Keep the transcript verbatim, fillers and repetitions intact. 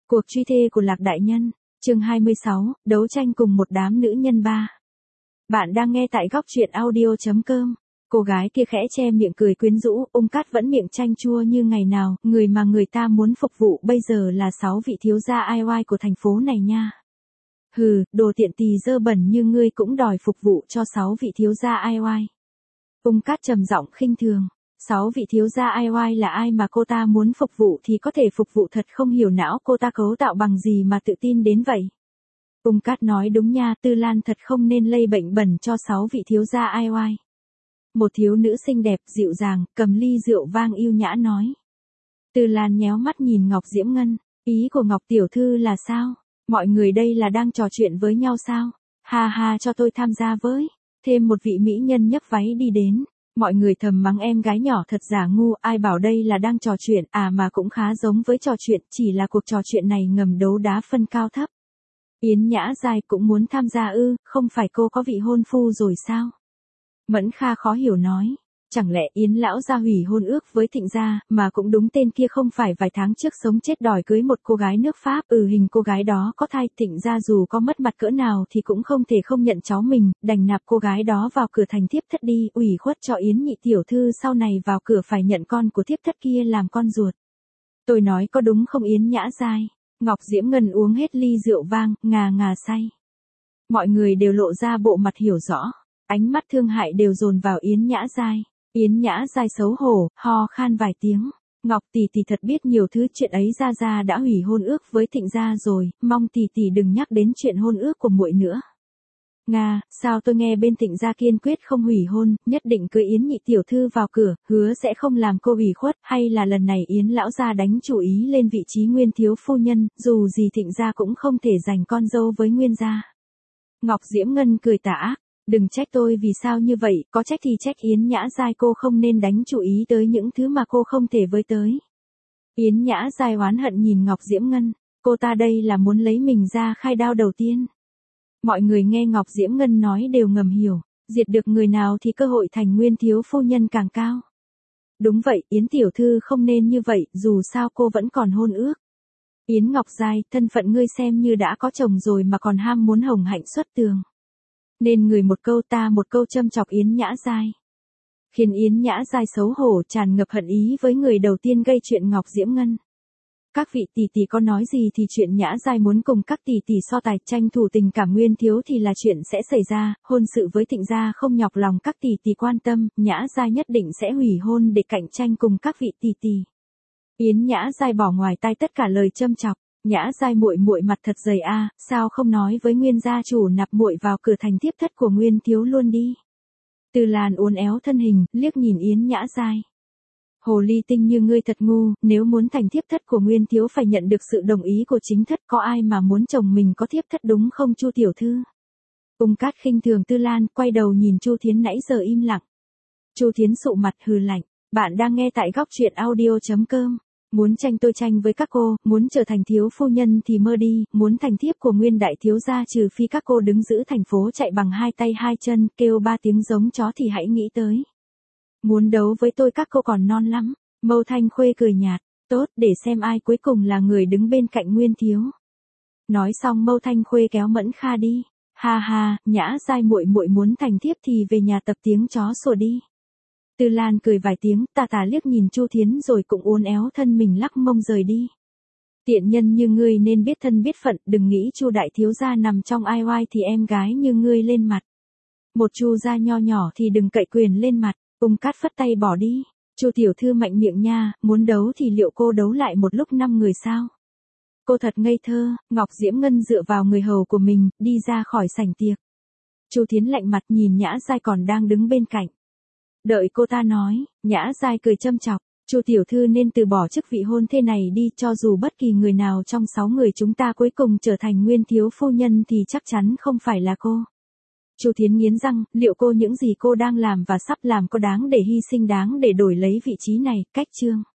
Cuộc truy thê của Lạc Đại Nhân, chương hai mươi sáu, đấu tranh cùng một đám nữ nhân ba. Bạn đang nghe tại góc truyện audio chấm com. Cô gái kia khẽ che miệng cười quyến rũ, Ung Cát vẫn miệng chanh chua như ngày nào, người mà người ta muốn phục vụ bây giờ là sáu vị thiếu gia ai oai của thành phố này nha. Hừ, đồ tiện tỳ dơ bẩn như ngươi cũng đòi phục vụ cho sáu vị thiếu gia ai oai. Ung Cát trầm giọng khinh thường. Sáu vị thiếu gia ai oai là ai mà cô ta muốn phục vụ thì có thể phục vụ, thật không hiểu não cô ta cấu tạo bằng gì mà tự tin đến vậy. Ung Cát nói đúng nha, Tư Lan thật không nên lây bệnh bẩn cho sáu vị thiếu gia ai oai. Một thiếu nữ xinh đẹp, dịu dàng, cầm ly rượu vang yêu nhã nói. Tư Lan nhéo mắt nhìn Ngọc Diễm Ngân, ý của Ngọc tiểu thư là sao? Mọi người đây là đang trò chuyện với nhau sao? Ha ha, cho tôi tham gia với. Thêm một vị mỹ nhân nhấc váy đi đến. Mọi người thầm mắng em gái nhỏ thật giả ngu, ai bảo đây là đang trò chuyện, à mà cũng khá giống với trò chuyện, chỉ là cuộc trò chuyện này ngầm đấu đá phân cao thấp. Yến Nhã Giai cũng muốn tham gia ư, không phải cô có vị hôn phu rồi sao? Mẫn Kha khó hiểu nói, chẳng lẽ Yến lão gia hủy hôn ước với Thịnh gia, mà cũng đúng tên kia không phải vài tháng trước sống chết đòi cưới một cô gái nước Pháp, ừ hình cô gái đó có thai, Thịnh gia dù có mất mặt cỡ nào thì cũng không thể không nhận cháu mình, đành nạp cô gái đó vào cửa thành thiếp thất đi, ủy khuất cho Yến nhị tiểu thư sau này vào cửa phải nhận con của thiếp thất kia làm con ruột. Tôi nói có đúng không Yến Nhã Giai? Ngọc Diễm Ngân uống hết ly rượu vang, ngà ngà say. Mọi người đều lộ ra bộ mặt hiểu rõ. Ánh mắt thương hại đều dồn vào Yến Nhã Giai. Yến Nhã Giai xấu hổ, ho khan vài tiếng. Ngọc tỷ tỷ thật biết nhiều thứ, chuyện ấy gia gia đã hủy hôn ước với Thịnh gia rồi, mong tỷ tỷ đừng nhắc đến chuyện hôn ước của muội nữa. Nga, sao tôi nghe bên Thịnh gia kiên quyết không hủy hôn, nhất định cưới Yến nhị tiểu thư vào cửa, hứa sẽ không làm cô ủy khuất, hay là lần này Yến lão gia đánh chủ ý lên vị trí nguyên thiếu phu nhân, dù gì Thịnh gia cũng không thể giành con dâu với Nguyên gia. Ngọc Diễm Ngân cười tà ác. Đừng trách tôi vì sao như vậy, có trách thì trách Yến Nhã Giai, cô không nên đánh chủ ý tới những thứ mà cô không thể với tới. Yến Nhã Giai oán hận nhìn Ngọc Diễm Ngân, cô ta đây là muốn lấy mình ra khai đao đầu tiên. Mọi người nghe Ngọc Diễm Ngân nói đều ngầm hiểu, diệt được người nào thì cơ hội thành nguyên thiếu phu nhân càng cao. Đúng vậy, Yến tiểu thư không nên như vậy, dù sao cô vẫn còn hôn ước. Yến Ngọc Giai, thân phận ngươi xem như đã có chồng rồi mà còn ham muốn hồng hạnh xuất tường. Nên người một câu ta một câu châm chọc Yến Nhã Giai. Khiến Yến Nhã Giai xấu hổ tràn ngập hận ý với người đầu tiên gây chuyện Ngọc Diễm Ngân. Các vị tỷ tỷ có nói gì thì chuyện Nhã Giai muốn cùng các tỷ tỷ so tài tranh thủ tình cảm nguyên thiếu thì là chuyện sẽ xảy ra, hôn sự với Thịnh gia không nhọc lòng các tỷ tỷ quan tâm, Nhã Giai nhất định sẽ hủy hôn để cạnh tranh cùng các vị tỷ tỷ. Yến Nhã Giai bỏ ngoài tai tất cả lời châm chọc. Nhã Giai muội muội mặt thật dày a, à, sao không nói với Nguyên gia chủ nạp muội vào cửa thành thiếp thất của Nguyên thiếu luôn đi. Từ Lan uốn éo thân hình, liếc nhìn Yến Nhã Giai. Hồ ly tinh như ngươi thật ngu, nếu muốn thành thiếp thất của Nguyên thiếu phải nhận được sự đồng ý của chính thất, có ai mà muốn chồng mình có thiếp thất đúng không Chu tiểu thư? Ung Cát khinh thường Tư Lan, quay đầu nhìn Chu Thiến nãy giờ im lặng. Chu Thiến sụ mặt hừ lạnh, bạn đang nghe tại góc truyện audio chấm com. Muốn tranh tôi tranh với các cô, muốn trở thành thiếu phu nhân thì mơ đi, muốn thành thiếp của Nguyên đại thiếu gia trừ phi các cô đứng giữ thành phố chạy bằng hai tay hai chân, kêu ba tiếng giống chó thì hãy nghĩ tới. Muốn đấu với tôi các cô còn non lắm. Mâu Thanh Khuê cười nhạt, tốt, để xem ai cuối cùng là người đứng bên cạnh Nguyên thiếu. Nói xong Mâu Thanh Khuê kéo Mẫn Kha đi. Ha ha, Nhã Giai muội muội muốn thành thiếp thì về nhà tập tiếng chó sủa đi. Tư Lan cười vài tiếng, tà tà liếc nhìn Chu Thiến rồi cũng uốn éo thân mình lắc mông rời đi. Tiện nhân như ngươi nên biết thân biết phận, đừng nghĩ Chu đại thiếu gia nằm trong ai oai thì em gái như ngươi lên mặt. Một Chu gia nho nhỏ thì đừng cậy quyền lên mặt. Ung Cát phất tay bỏ đi. Chu tiểu thư mạnh miệng nha, muốn đấu thì liệu cô đấu lại một lúc năm người sao? Cô thật ngây thơ. Ngọc Diễm Ngân dựa vào người hầu của mình, đi ra khỏi sảnh tiệc. Chu Thiến lạnh mặt nhìn Nhã Giai còn đang đứng bên cạnh. Đợi cô ta nói, Nhã Giai cười châm chọc, Chu tiểu thư nên từ bỏ chức vị hôn thê này đi, cho dù bất kỳ người nào trong sáu người chúng ta cuối cùng trở thành nguyên thiếu phu nhân thì chắc chắn không phải là cô. Chu Thiến nghiến răng, liệu cô những gì cô đang làm và sắp làm có đáng để hy sinh, đáng để đổi lấy vị trí này, cách chương.